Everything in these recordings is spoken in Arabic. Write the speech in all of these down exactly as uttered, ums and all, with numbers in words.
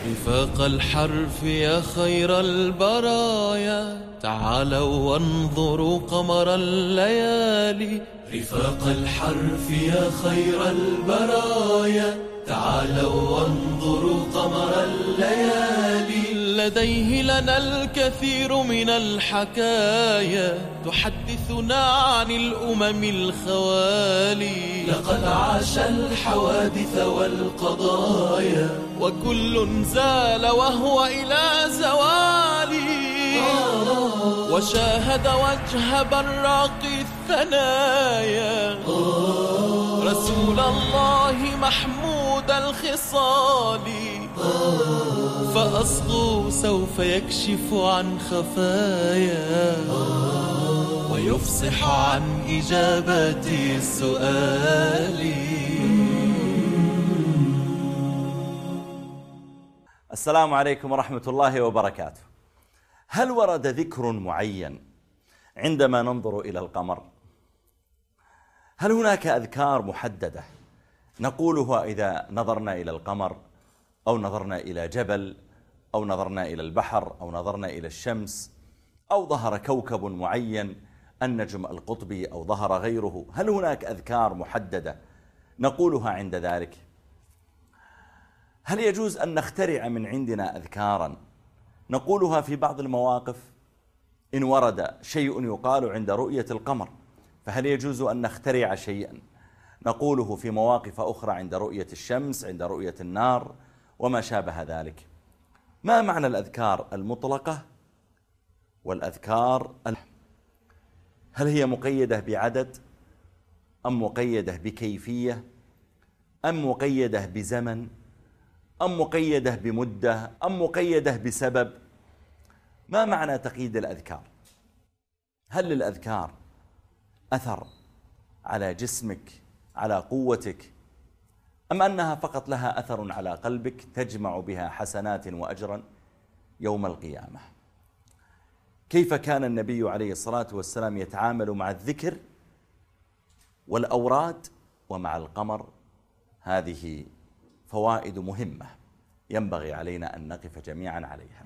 رفاق الحرف يا خير البرايا، تعالوا وانظروا قمر الليالي. رفاق الحرف يا خير البرايا، تعالوا وانظروا قمر الليالي. لديه لنا الكثير من الحكايا، تحدثنا عن الأمم الخوالي. لقد عاش الحوادث والقضايا، وكل زال وهو إلى زوالي. وشاهد وجه براق الثنايا، رسول الله محمود الخصال. فأصغوا سوف يكشف عن خفايا، ويفصح عن إجابة السؤال. السلام عليكم ورحمة الله وبركاته. هل ورد ذكر معين عندما ننظر إلى القمر؟ هل هناك أذكار محددة نقولها إذا نظرنا إلى القمر، أو نظرنا إلى جبل، أو نظرنا إلى البحر، أو نظرنا إلى الشمس، أو ظهر كوكب معين النجم القطبي، أو ظهر غيره؟ هل هناك أذكار محددة نقولها عند ذلك؟ هل يجوز أن نخترع من عندنا أذكارا نقولها في بعض المواقف؟ إن ورد شيء يقال عند رؤية القمر، فهل يجوز أن نخترع شيئا نقوله في مواقف أخرى عند رؤية الشمس، عند رؤية النار، وما شابه ذلك؟ ما معنى الأذكار المطلقة والأذكار؟ هل هي مقيدة بعدد، أم مقيدة بكيفية، أم مقيدة بزمن، أم مقيدة بمدة، أم مقيدة بسبب؟ ما معنى تقييد الأذكار؟ هل للأذكار أثر على جسمك، على قوتك، أم أنها فقط لها أثر على قلبك تجمع بها حسنات وأجرا يوم القيامة؟ كيف كان النبي عليه الصلاة والسلام يتعامل مع الذكر والأوراد ومع القمر؟ هذه فوائد مهمة ينبغي علينا أن نقف جميعا عليها.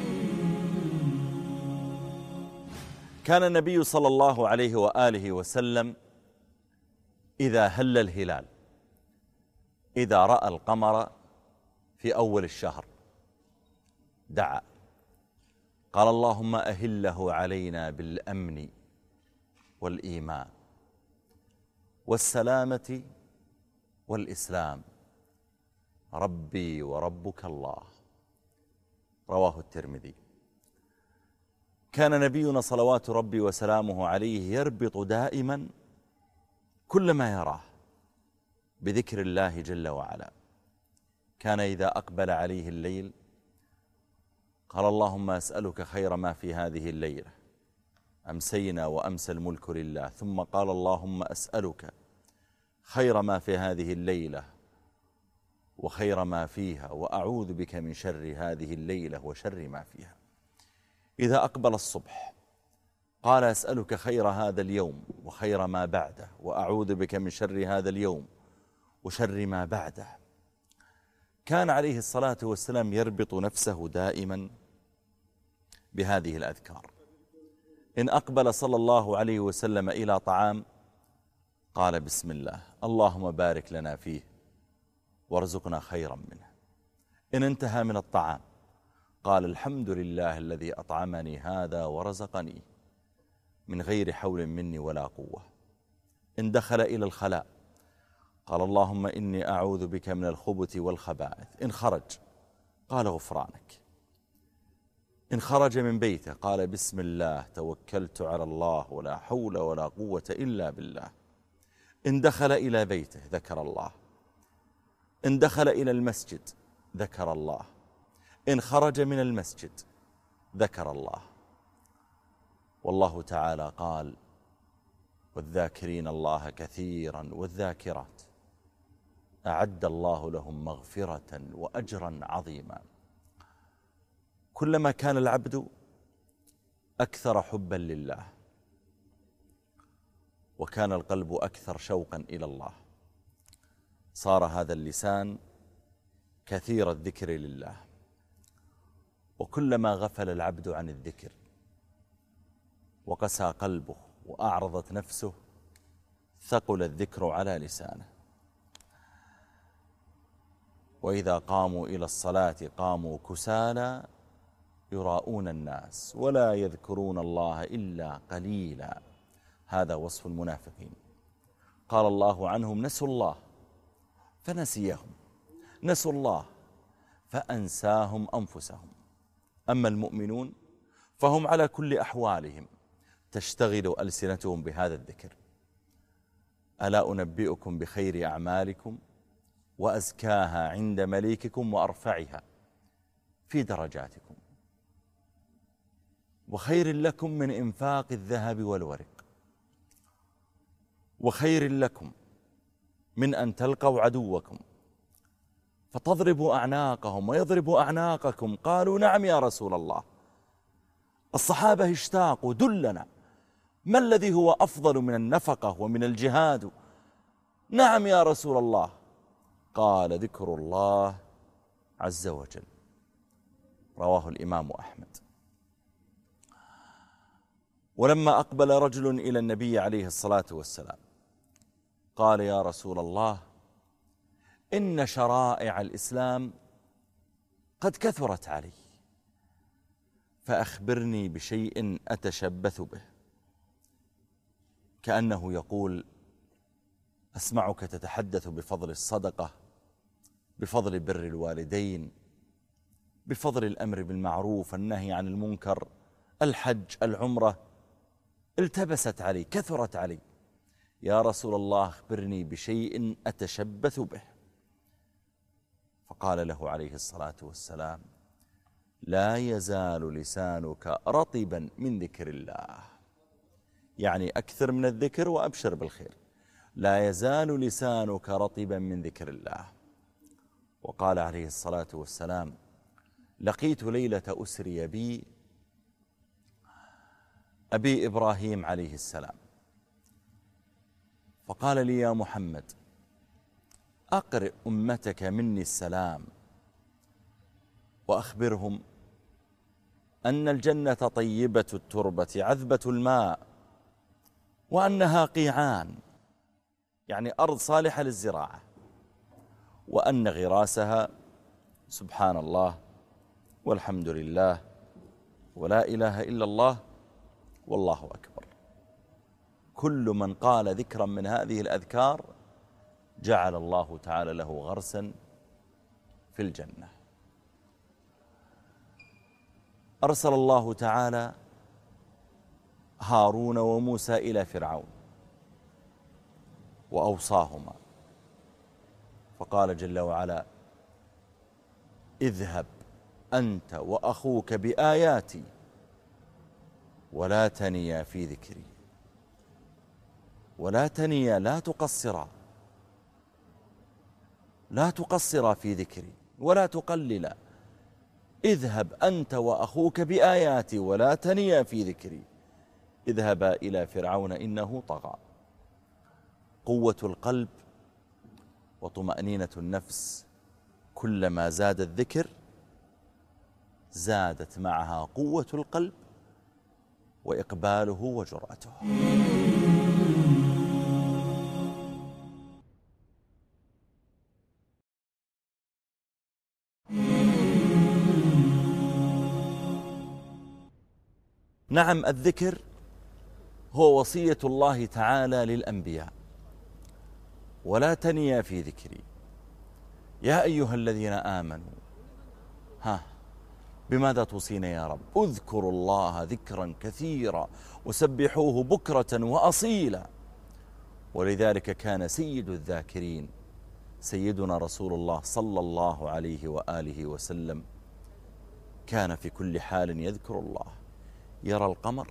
كان النبي صلى الله عليه وآله وسلم إذا هل الهلال، إذا رأى القمر في أول الشهر، دعا قال: اللهم أهله علينا بالأمن والإيمان والسلامة والإسلام، ربي وربك الله. رواه الترمذي. كان نبينا صلوات ربي وسلامه عليه يربط دائما كل ما يراه بذكر الله جل وعلا. كان إذا أقبل عليه الليل قال: اللهم أسألك خير ما في هذه الليلة، أمسينا وأمسى الملك لله. ثم قال: اللهم أسألك خير ما في هذه الليلة وخير ما فيها، وأعوذ بك من شر هذه الليلة وشر ما فيها. إذا أقبل الصبح قال: أسألك خير هذا اليوم وخير ما بعده، وأعوذ بك من شر هذا اليوم وشر ما بعده. كان عليه الصلاة والسلام يربط نفسه دائما بهذه الأذكار. إن أقبل صلى الله عليه وسلم إلى طعام قال: بسم الله، اللهم بارك لنا فيه وارزقنا خيرا منه. إن انتهى من الطعام قال: الحمد لله الذي أطعمني هذا ورزقني من غير حول مني ولا قوة. إن دخل إلى الخلاء قال: اللهم إني أعوذ بك من الخبث والخبائث. إن خرج قال: غفرانك. إن خرج من بيته قال: بسم الله توكلت على الله ولا حول ولا قوة إلا بالله. إن دخل إلى بيته ذكر الله. إن دخل إلى المسجد ذكر الله. إن خرج من المسجد ذكر الله. والله تعالى قال: والذاكرين الله كثيرا والذاكرات أعد الله لهم مغفرة وأجرا عظيما. كلما كان العبد أكثر حبا لله، وكان القلب أكثر شوقا إلى الله، صار هذا اللسان كثير الذكر لله. وكلما غفل العبد عن الذكر وقسى قلبه وأعرضت نفسه ثقل الذكر على لسانه. وإذا قاموا إلى الصلاة قاموا كسالى يراءون الناس ولا يذكرون الله إلا قليلا. هذا وصف المنافقين. قال الله عنهم: نسوا الله فنسيهم، نسوا الله فأنساهم أنفسهم. أما المؤمنون فهم على كل أحوالهم تشتغل ألسنتهم بهذا الذكر. ألا أنبئكم بخير أعمالكم وأزكاها عند مليككم وأرفعها في درجاتكم وخير لكم من إنفاق الذهب والورق وخير لكم من أن تلقوا عدوكم فتضربوا أعناقهم ويضربوا أعناقكم. قالوا: نعم يا رسول الله. الصحابة اشتاقوا: دلنا، ما الذي هو أفضل من النفقة ومن الجهاد؟ نعم يا رسول الله. قال: ذكر الله عز وجل. رواه الإمام أحمد. ولما أقبل رجل إلى النبي عليه الصلاة والسلام قال: يا رسول الله، إن شرائع الإسلام قد كثرت علي، فأخبرني بشيء أتشبث به. كأنه يقول: أسمعك تتحدث بفضل الصدقة، بفضل بر الوالدين، بفضل الأمر بالمعروف، النهي عن المنكر، الحج، العمرة. التبست علي، كثرت علي. يا رسول الله، أخبرني بشيء أتشبث به. فقال له عليه الصلاة والسلام: لا يزال لسانك رطبا من ذكر الله. يعني أكثر من الذكر وأبشر بالخير. لا يزال لسانك رطبا من ذكر الله. وقال عليه الصلاة والسلام: لقيت ليلة أسري بي أبي إبراهيم عليه السلام، فقال لي: يا محمد، أقرئ أمتك مني السلام وأخبرهم أن الجنة طيبة التربة عذبة الماء، وأنها قيعان، يعني أرض صالحة للزراعة، وأن غراسها سبحان الله والحمد لله ولا إله إلا الله والله أكبر. كل من قال ذكرا من هذه الأذكار جعل الله تعالى له غرسا في الجنة. أرسل الله تعالى هارون وموسى إلى فرعون وأوصاهما، فقال جل وعلا: اذهب أنت وأخوك بآياتي ولا تنيا في ذكري. ولا تنيا، لا تقصرا، لا تقصرا في ذكري ولا تقللا. اذهب أنت وأخوك بآياتي ولا تنيا في ذكري. اذهبا إلى فرعون إنه طغى. قوة القلب وطمأنينة النفس كلما زاد الذكر زادت معها قوة القلب وإقباله وجرأته. نعم، الذكر هو وصية الله تعالى للأنبياء: ولا تنيا في ذكري. يا أيها الذين آمنوا، ها بماذا توصينا يا رب؟ اذكروا الله ذكرا كثيرا وسبحوه بكرة وأصيلا. ولذلك كان سيد الذاكرين سيدنا رسول الله صلى الله عليه وآله وسلم، كان في كل حال يذكر الله. يرى القمر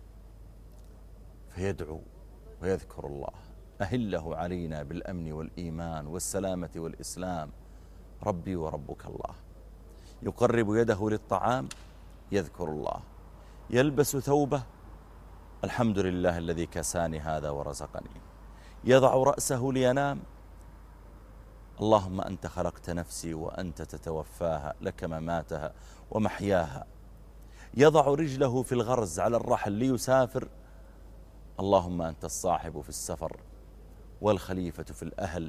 فيدعو ويذكر الله: أهله علينا بالأمن والإيمان والسلامة والإسلام، ربي وربك الله. يقرب يده للطعام يذكر الله. يلبس ثوبه: الحمد لله الذي كساني هذا ورزقني. يضع رأسه لينام: اللهم أنت خلقت نفسي وأنت تتوفاها، لك مماتها ومحياها. يضع رجله في الغرز على الرحل ليسافر. اللهم أنت الصاحب في السفر والخليفة في الأهل.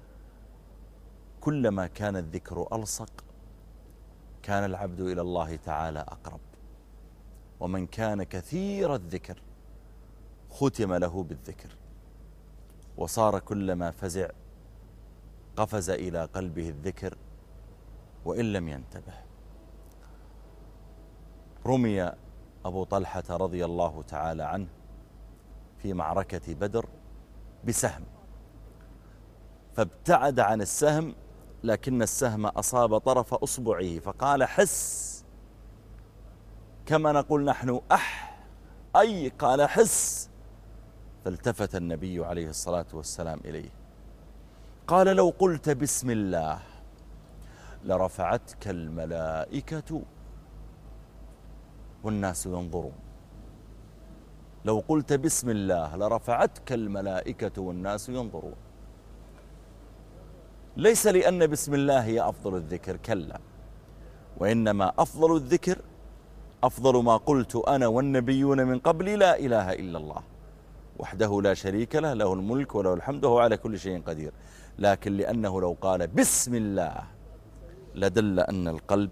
كلما كان الذكر ألصق كان العبد إلى الله تعالى أقرب. ومن كان كثير الذكر ختم له بالذكر، وصار كلما فزع قفز إلى قلبه الذكر وإن لم ينتبه. رمي أبو طلحة رضي الله تعالى عنه في معركة بدر بسهم، فابتعد عن السهم، لكن السهم أصاب طرف أصبعه فقال حس، كما نقول نحن أح، أي قال حس. فالتفت النبي عليه الصلاة والسلام إليه قال لو قلت بسم الله لرفعتك الملائكة والناس ينظرون. لو قلت بسم الله لرفعتك الملائكة والناس ينظرون. ليس لأن بسم الله هي أفضل الذكر، كلا، وإنما أفضل الذكر أفضل ما قلت أنا والنبيون من قبلي لا إله إلا الله وحده لا شريك له، له الملك وله الحمد وهو على كل شيء قدير. لكن لأنه لو قال بسم الله لدل أن القلب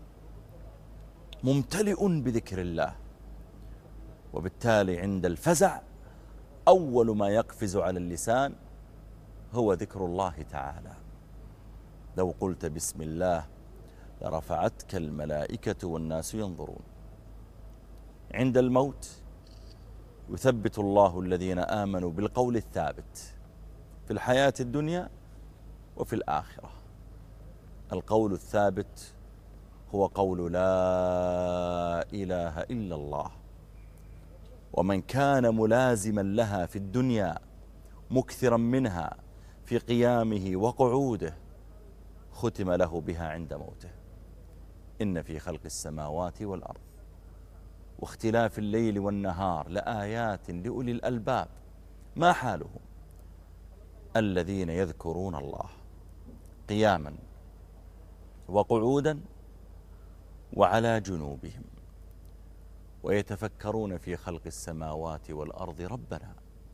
ممتلئ بذكر الله، وبالتالي عند الفزع أول ما يقفز على اللسان هو ذكر الله تعالى. لو قلت بسم الله لرفعتك الملائكة والناس ينظرون. عند الموت يثبت الله الذين آمنوا بالقول الثابت في الحياة الدنيا وفي الآخرة. القول الثابت هو قول لا إله إلا الله، ومن كان ملازما لها في الدنيا مكثرا منها في قيامه وقعوده ختم له بها عند موته. إن في خلق السماوات والأرض واختلاف الليل والنهار لآيات لأولي الألباب. ما حالهم؟ الذين يذكرون الله قياما وقعودا وعلى جنوبهم ويتفكرون في خلق السماوات والأرض ربنا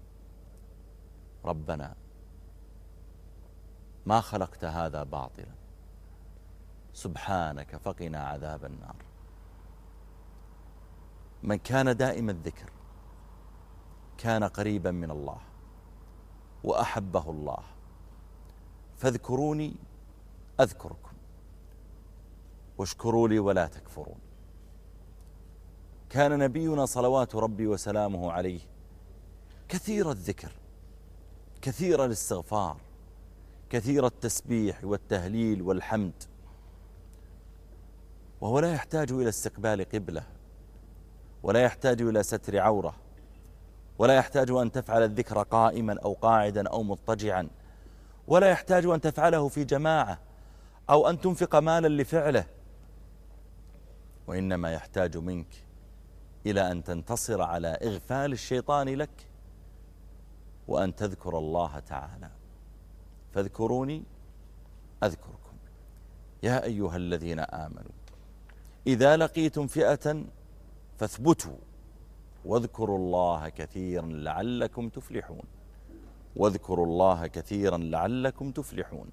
ربنا ما خلقت هذا باطلا سبحانك فقنا عذاب النار. من كان دائم الذكر كان قريبا من الله وأحبه الله. فاذكروني أذكركم واشكروا لي ولا تكفرون. كان نبينا صلوات ربي وسلامه عليه كثير الذكر، كثير الاستغفار، كثير التسبيح والتهليل والحمد، وهو لا يحتاج إلى استقبال قبلة، ولا يحتاج إلى ستر عورة، ولا يحتاج أن تفعل الذكر قائما أو قاعدا أو مضطجعا، ولا يحتاج أن تفعله في جماعة أو أن تنفق مالا لفعله، وإنما يحتاج منك إلى أن تنتصر على إغفال الشيطان لك وأن تذكر الله تعالى. فاذكروني أذكركم. يا أيها الذين آمنوا إذا لقيتم فئة فاثبتوا واذكروا الله كثيرا لعلكم تفلحون. واذكروا الله كثيرا لعلكم تفلحون.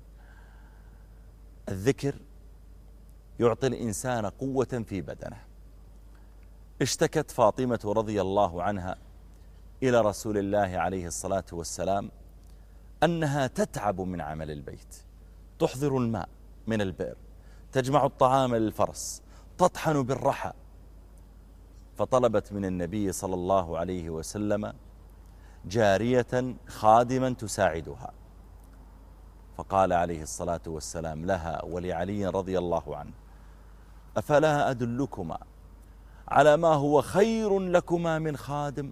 الذكر يعطي الإنسان قوة في بدنه. اشتكت فاطمة رضي الله عنها إلى رسول الله عليه الصلاة والسلام أنها تتعب من عمل البيت، تحضر الماء من البئر، تجمع الطعام للفرس، تطحن بالرحى. فطلبت من النبي صلى الله عليه وسلم جارية خادما تساعدها، فقال عليه الصلاة والسلام لها ولعلي رضي الله عنه: أفلا أدلكما على ما هو خير لكما من خادم؟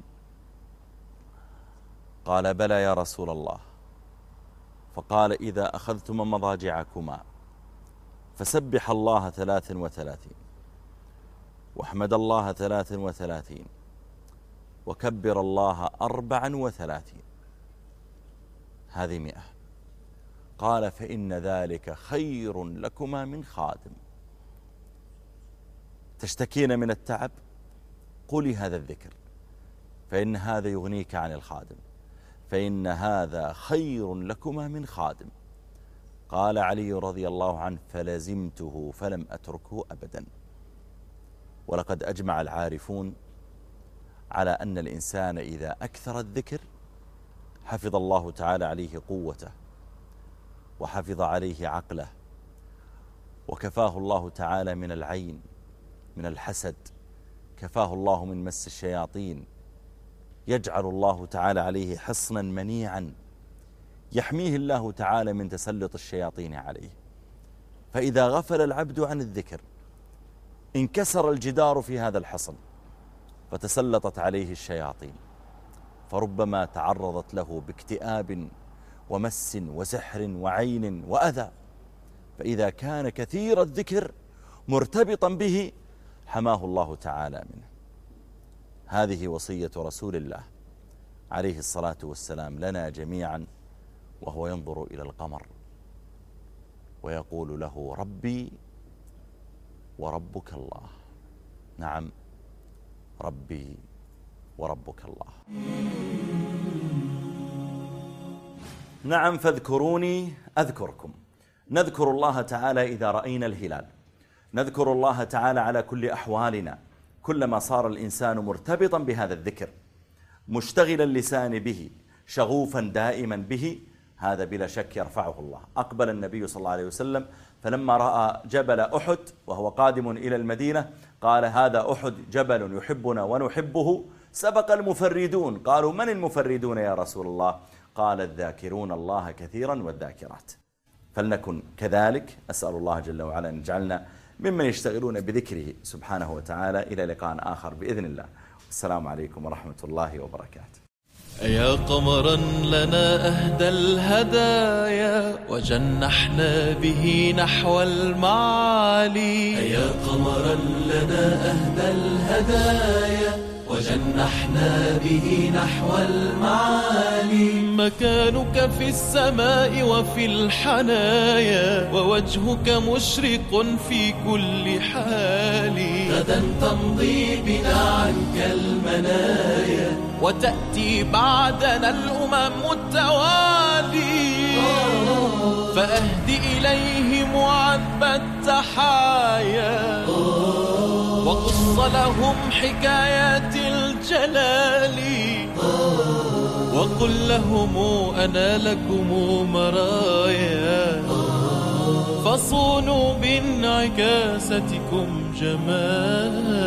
قال: بلى يا رسول الله. فقال: إذا أخذتما مضاجعكما فسبح الله ثلاث وثلاثين واحمد الله ثلاث وثلاثين وكبر الله أربعا وثلاثين. هذه مئة. قال فإن ذلك خير لكما من خادم. تشتكين من التعب؟ قولي هذا الذكر، فإن هذا يغنيك عن الخادم، فإن هذا خير لكما من خادم. قال علي رضي الله عنه فلزمته فلم أتركه أبدا. ولقد أجمع العارفون على أن الإنسان إذا أكثر الذكر حفظ الله تعالى عليه قوته، وحفظ عليه عقله، وكفاه الله تعالى من العين، من الحسد، كفاه الله من مس الشياطين، يجعل الله تعالى عليه حصنا منيعا يحميه الله تعالى من تسلط الشياطين عليه. فإذا غفل العبد عن الذكر انكسر الجدار في هذا الحصن فتسلطت عليه الشياطين، فربما تعرضت له باكتئاب ومس وسحر وعين وأذى. فإذا كان كثير الذكر مرتبطا به حماه الله تعالى منه. هذه وصية رسول الله عليه الصلاة والسلام لنا جميعا، وهو ينظر إلى القمر ويقول له ربي وربك الله. نعم، ربي وربك الله. نعم، فاذكروني أذكركم. نذكر الله تعالى إذا رأينا الهلال، نذكر الله تعالى على كل أحوالنا، كلما صار الإنسان مرتبطا بهذا الذكر، مشتغل اللسان به، شغوفا دائما به، هذا بلا شك يرفعه الله. أقبل النبي صلى الله عليه وسلم فلما رأى جبل أحد وهو قادم إلى المدينة قال هذا أحد جبل يحبنا ونحبه، سبق المفردون. قالوا من المفردون يا رسول الله؟ قال الذاكرون الله كثيرا والذاكرات. فلنكن كذلك. أسأل الله جل وعلا أن يجعلنا ممن يشتغلون بذكره سبحانه وتعالى. إلى لقاء آخر بإذن الله. السلام عليكم ورحمة الله وبركاته. يا قمرا لنا أهدى الهدايا وجنحنا به نحو المعالي. يا قمرا لنا أهدى الهدايا وجنحنا به نحو المعالي. مكانك في السماء وفي الحنايا، ووجهك مشرق في كل حال. غدا تمضي بنا عنك المنايا، وتأتي بعدنا الأمم التوالي. فأهدي إليهم عذب التحايا، وقص لهم حكايات الجلال. وقل لهم أنا لكم مرايا، فصونوا بانعكاستكم جمال.